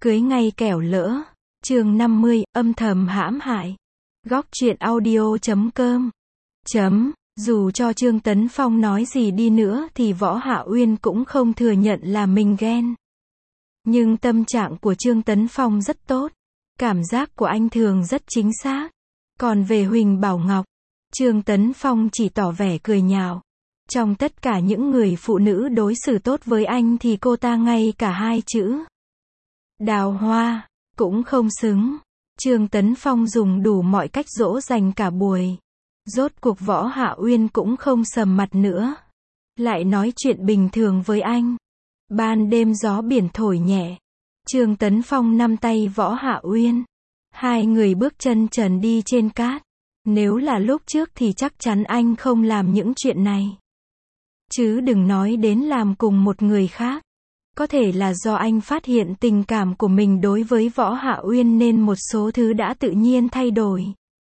Cưới ngay kẻo lỡ. Chương 50, âm thầm hãm hại. Góc truyện audio.com. Dù cho Trương Tấn Phong nói gì đi nữa thì Võ Hạ Uyên cũng không thừa nhận là mình ghen. Nhưng tâm trạng của Trương Tấn Phong rất tốt. Cảm giác của anh thường rất chính xác. Còn về Huỳnh Bảo Ngọc, Trương Tấn Phong chỉ tỏ vẻ cười nhạo. Trong tất cả những người phụ nữ đối xử tốt với anh thì cô ta ngay cả hai chữ đào hoa cũng không xứng. Trương Tấn Phong dùng đủ mọi cách dỗ dành cả buổi. Rốt cuộc Võ Hạ Uyên cũng không sầm mặt nữa. Lại nói chuyện bình thường với anh. Ban đêm gió biển thổi nhẹ. Trương Tấn Phong nắm tay Võ Hạ Uyên. Hai người bước chân trần đi trên cát. Nếu là lúc trước thì chắc chắn anh không làm những chuyện này. Chứ đừng nói đến làm cùng một người khác. Có thể là do anh phát hiện tình cảm của mình đối với Võ Hạ Uyên nên một số thứ đã tự nhiên thay đổi.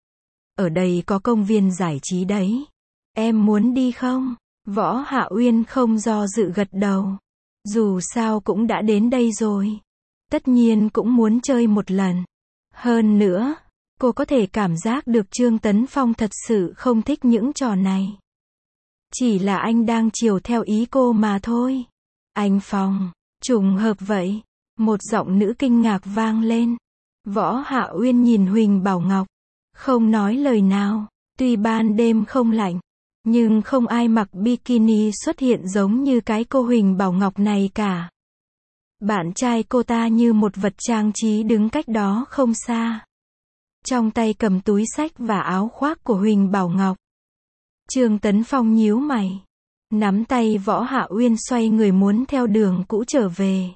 Ở đây có công viên giải trí đấy. Em muốn đi không? Võ Hạ Uyên không do dự gật đầu. Dù sao cũng đã đến đây rồi. Tất nhiên cũng muốn chơi một lần. Hơn nữa, cô có thể cảm giác được Trương Tấn Phong thật sự không thích những trò này. Chỉ là anh đang chiều theo ý cô mà thôi. Anh Phong, trùng hợp vậy. Một giọng nữ kinh ngạc vang lên. Võ Hạ Uyên nhìn Huỳnh Bảo Ngọc. Không nói lời nào. Tuy ban đêm không lạnh, nhưng không ai mặc bikini xuất hiện giống như cái cô Huỳnh Bảo Ngọc này cả. Bạn trai cô ta như một vật trang trí đứng cách đó không xa. Trong tay cầm túi xách và áo khoác của Huỳnh Bảo Ngọc. Trương Tấn Phong nhíu mày. Nắm tay Võ Hạ Uyên xoay người muốn theo đường cũ trở về.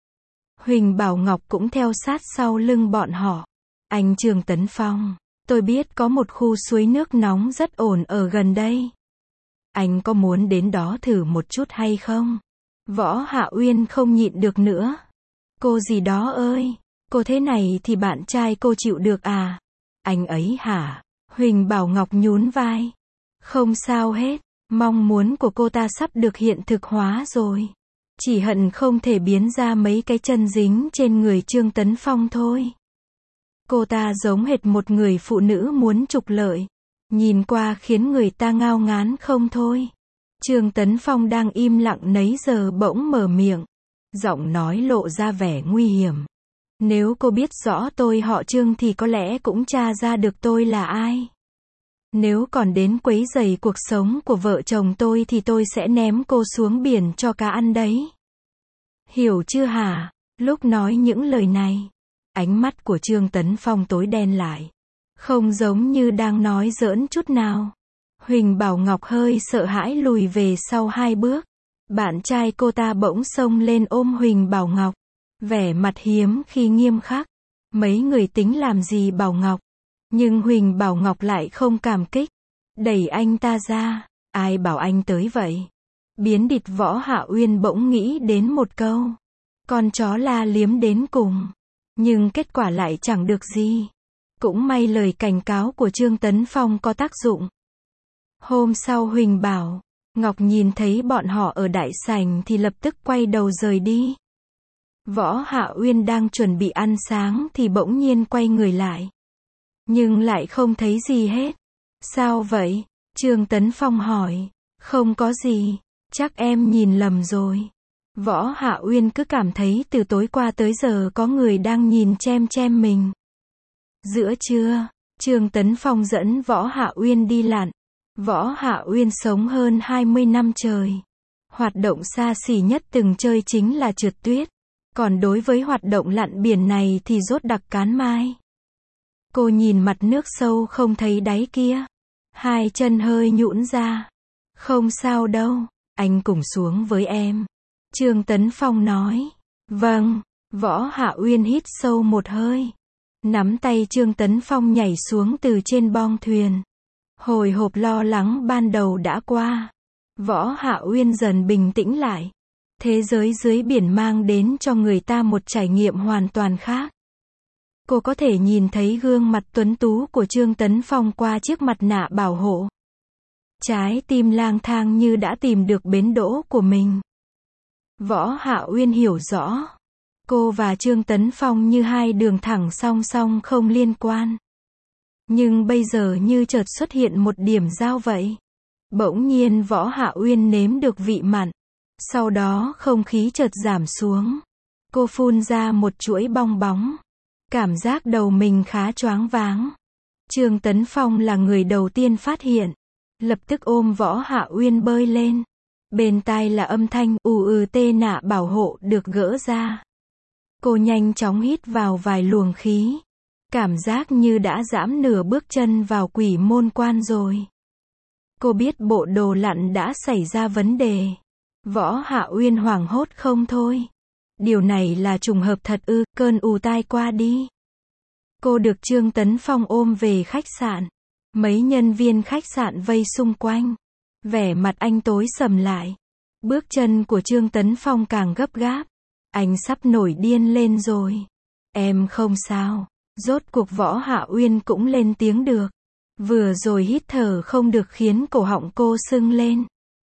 Huỳnh Bảo Ngọc cũng theo sát sau lưng bọn họ. Anh Trương Tấn Phong, tôi biết có một khu suối nước nóng rất ổn ở gần đây. Anh có muốn đến đó thử một chút hay không? Võ Hạ Uyên không nhịn được nữa. Cô gì đó ơi, cô thế này thì bạn trai cô chịu được à? Anh ấy hả? Huỳnh Bảo Ngọc nhún vai. Không sao hết, mong muốn của cô ta sắp được hiện thực hóa rồi. Chỉ hận không thể biến ra mấy cái chân dính trên người Trương Tấn Phong thôi. Cô ta giống hệt một người phụ nữ muốn trục lợi. Nhìn qua khiến người ta ngao ngán không thôi. Trương Tấn Phong đang im lặng nấy giờ bỗng mở miệng. Giọng nói lộ ra vẻ nguy hiểm. Nếu cô biết rõ tôi họ Trương thì có lẽ cũng tra ra được tôi là ai. Nếu còn đến quấy rầy cuộc sống của vợ chồng tôi thì tôi sẽ ném cô xuống biển cho cá ăn đấy. Hiểu chưa hả? Lúc nói những lời này, ánh mắt của Trương Tấn Phong tối đen lại. Không giống như đang nói giỡn chút nào. Huỳnh Bảo Ngọc hơi sợ hãi lùi về sau 2 bước. Bạn trai cô ta bỗng xông lên ôm Huỳnh Bảo Ngọc. Vẻ mặt hiếm khi nghiêm khắc. Mấy người tính làm gì Bảo Ngọc? Nhưng Huỳnh Bảo Ngọc lại không cảm kích. Đẩy anh ta ra. Ai bảo anh tới vậy? Biến địch Võ Hạ Uyên bỗng nghĩ đến một câu. Con chó la liếm đến cùng. Nhưng kết quả lại chẳng được gì. Cũng may lời cảnh cáo của Trương Tấn Phong có tác dụng. Hôm sau Huỳnh Bảo Ngọc nhìn thấy bọn họ ở đại sảnh thì lập tức quay đầu rời đi. Võ Hạ Uyên đang chuẩn bị ăn sáng thì bỗng nhiên quay người lại. Nhưng lại không thấy gì hết. Sao vậy? Trương Tấn Phong hỏi. Không có gì. Chắc em nhìn lầm rồi. Võ Hạ Uyên cứ cảm thấy từ tối qua tới giờ có người đang nhìn chem mình. Giữa trưa, Trương Tấn Phong dẫn Võ Hạ Uyên đi lặn. Võ Hạ Uyên sống hơn 20 năm trời. Hoạt động xa xỉ nhất từng chơi chính là trượt tuyết. Còn đối với hoạt động lặn biển này thì rốt đặc cán mai. Cô nhìn mặt nước sâu không thấy đáy kia. Hai chân hơi nhũn ra. Không sao đâu, anh cùng xuống với em. Trương Tấn Phong nói. Vâng. Võ Hạ Uyên hít sâu một hơi. Nắm tay Trương Tấn Phong nhảy xuống từ trên bong thuyền. Hồi hộp lo lắng ban đầu đã qua. Võ Hạ Uyên dần bình tĩnh lại. Thế giới dưới biển mang đến cho người ta một trải nghiệm hoàn toàn khác. Cô có thể nhìn thấy gương mặt tuấn tú của Trương Tấn Phong qua chiếc mặt nạ bảo hộ. Trái tim lang thang như đã tìm được bến đỗ của mình. Võ Hạ Uyên hiểu rõ. Cô và Trương Tấn Phong như hai đường thẳng song song không liên quan. Nhưng bây giờ như chợt xuất hiện một điểm giao vậy. Bỗng nhiên Võ Hạ Uyên nếm được vị mặn. Sau đó không khí chợt giảm xuống. Cô phun ra một chuỗi bong bóng. Cảm giác đầu mình khá choáng váng. Trương Tấn Phong là người đầu tiên phát hiện. Lập tức ôm Võ Hạ Uyên bơi lên. Bên tai là âm thanh tê nạ bảo hộ được gỡ ra. Cô nhanh chóng hít vào vài luồng khí. Cảm giác như đã giẫm nửa bước chân vào quỷ môn quan rồi. Cô biết bộ đồ lặn đã xảy ra vấn đề. Võ Hạ Uyên hoảng hốt không thôi. Điều này là trùng hợp thật ư? Cơn tai qua đi. Cô được Trương Tấn Phong ôm về khách sạn. Mấy nhân viên khách sạn vây xung quanh. Vẻ mặt anh tối sầm lại. Bước chân của Trương Tấn Phong càng gấp gáp. Anh sắp nổi điên lên rồi. Em không sao. Rốt cuộc Võ Hạ Uyên cũng lên tiếng được. Vừa rồi hít thở không được khiến cổ họng cô sưng lên.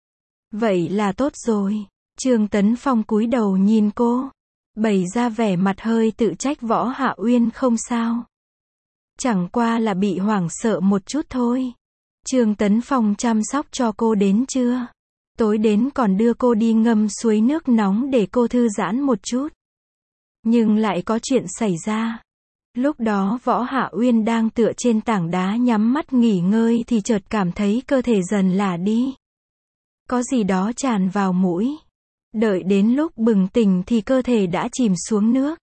Vậy là tốt rồi. Trương Tấn Phong cúi đầu nhìn cô. Bày ra vẻ mặt hơi tự trách Võ Hạ Uyên không sao. Chẳng qua là bị hoảng sợ một chút thôi. Trương Tấn Phong chăm sóc cho cô đến trưa. Tối đến còn đưa cô đi ngâm suối nước nóng để cô thư giãn một chút. Nhưng lại có chuyện xảy ra. Lúc đó Võ Hạ Uyên đang tựa trên tảng đá nhắm mắt nghỉ ngơi thì chợt cảm thấy cơ thể dần lả đi. Có gì đó tràn vào mũi. Đợi đến lúc bừng tỉnh thì cơ thể đã chìm xuống nước.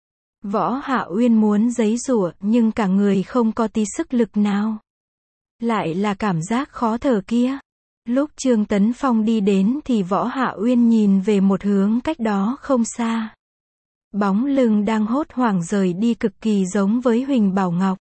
Võ Hạ Uyên muốn giãy giụa nhưng cả người không có tí sức lực nào. Lại là cảm giác khó thở kia. Lúc Trương Tấn Phong đi đến thì Võ Hạ Uyên nhìn về một hướng cách đó không xa. Bóng lưng đang hốt hoảng rời đi cực kỳ giống với Huỳnh Bảo Ngọc.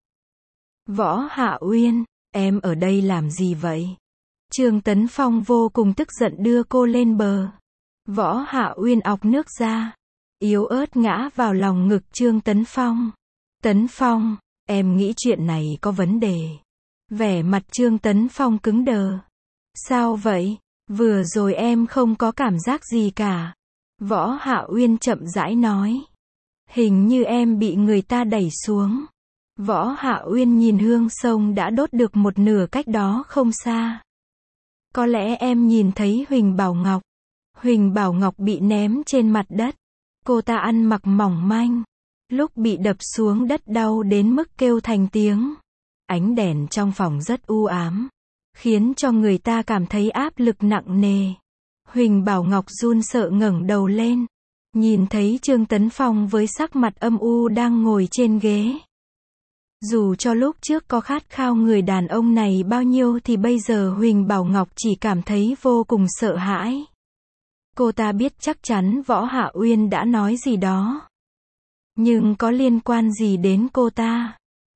Võ Hạ Uyên, em ở đây làm gì vậy? Trương Tấn Phong vô cùng tức giận đưa cô lên bờ. Võ Hạ Uyên ọc nước ra. Yếu ớt ngã vào lòng ngực Trương Tấn Phong. Tấn Phong, em nghĩ chuyện này có vấn đề. Vẻ mặt Trương Tấn Phong cứng đờ. Sao vậy? Vừa rồi em không có cảm giác gì cả. Võ Hạ Uyên chậm rãi nói. Hình như em bị người ta đẩy xuống. Võ Hạ Uyên nhìn hương sông đã đốt được một nửa cách đó không xa. Có lẽ em nhìn thấy Huỳnh Bảo Ngọc. Huỳnh Bảo Ngọc bị ném trên mặt đất. Cô ta ăn mặc mỏng manh. Lúc bị đập xuống đất đau đến mức kêu thành tiếng. Ánh đèn trong phòng rất u ám. Khiến cho người ta cảm thấy áp lực nặng nề. Huỳnh Bảo Ngọc run sợ ngẩng đầu lên. Nhìn thấy Trương Tấn Phong với sắc mặt âm u đang ngồi trên ghế. Dù cho lúc trước có khát khao người đàn ông này bao nhiêu thì bây giờ Huỳnh Bảo Ngọc chỉ cảm thấy vô cùng sợ hãi. Cô ta biết chắc chắn Võ Hạ Uyên đã nói gì đó. Nhưng có liên quan gì đến cô ta?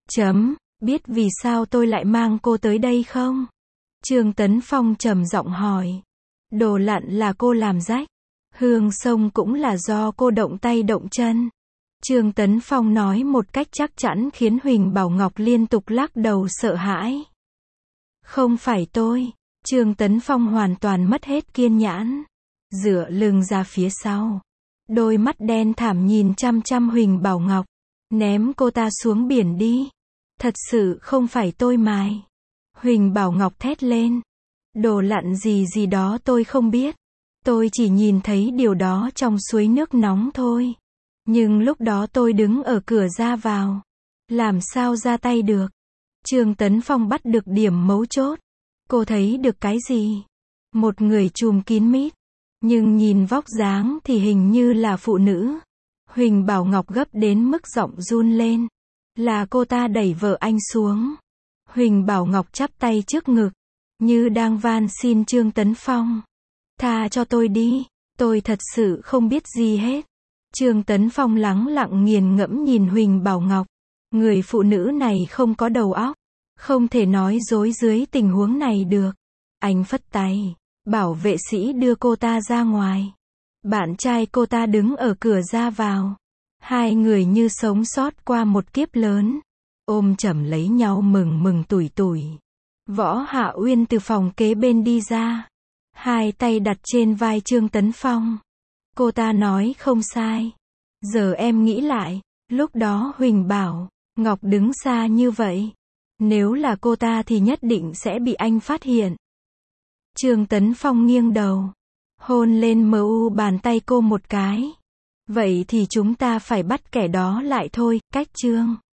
Biết vì sao tôi lại mang cô tới đây không? Trương Tấn Phong trầm giọng hỏi. Đồ lặn là cô làm rách. Hương sông cũng là do cô động tay động chân. Trương Tấn Phong nói một cách chắc chắn khiến Huỳnh Bảo Ngọc liên tục lắc đầu sợ hãi. Không phải tôi. Trương Tấn Phong hoàn toàn mất hết kiên nhẫn. Dựa lưng ra phía sau. Đôi mắt đen thẳm nhìn chăm chăm Huỳnh Bảo Ngọc. Ném cô ta xuống biển đi. Thật sự không phải tôi mài. Huỳnh Bảo Ngọc thét lên. Đồ lặn gì gì đó tôi không biết. Tôi chỉ nhìn thấy điều đó trong suối nước nóng thôi. Nhưng lúc đó tôi đứng ở cửa ra vào. Làm sao ra tay được? Trương Tấn Phong bắt được điểm mấu chốt. Cô thấy được cái gì? Một người trùm kín mít. Nhưng nhìn vóc dáng thì hình như là phụ nữ. Huỳnh Bảo Ngọc gấp đến mức giọng run lên. Là cô ta đẩy vợ anh xuống. Huỳnh Bảo Ngọc chắp tay trước ngực. Như đang van xin Trương Tấn Phong. Tha cho tôi đi. Tôi thật sự không biết gì hết. Trương Tấn Phong lắng lặng nghiền ngẫm nhìn Huỳnh Bảo Ngọc. Người phụ nữ này không có đầu óc. Không thể nói dối dưới tình huống này được. Anh phất tay. Bảo vệ sĩ đưa cô ta ra ngoài. Bạn trai cô ta đứng ở cửa ra vào. Hai người như sống sót qua một kiếp lớn. Ôm chầm lấy nhau mừng mừng tủi tủi. Võ Hạ Uyên từ phòng kế bên đi ra. Hai tay đặt trên vai Trương Tấn Phong. Cô ta nói không sai. Giờ em nghĩ lại, lúc đó Huỳnh bảo, Ngọc đứng xa như vậy. Nếu là cô ta thì nhất định sẽ bị anh phát hiện. Trương Tấn Phong nghiêng đầu, hôn lên mu bàn tay cô một cái. Vậy thì chúng ta phải bắt kẻ đó lại thôi, cách Trương.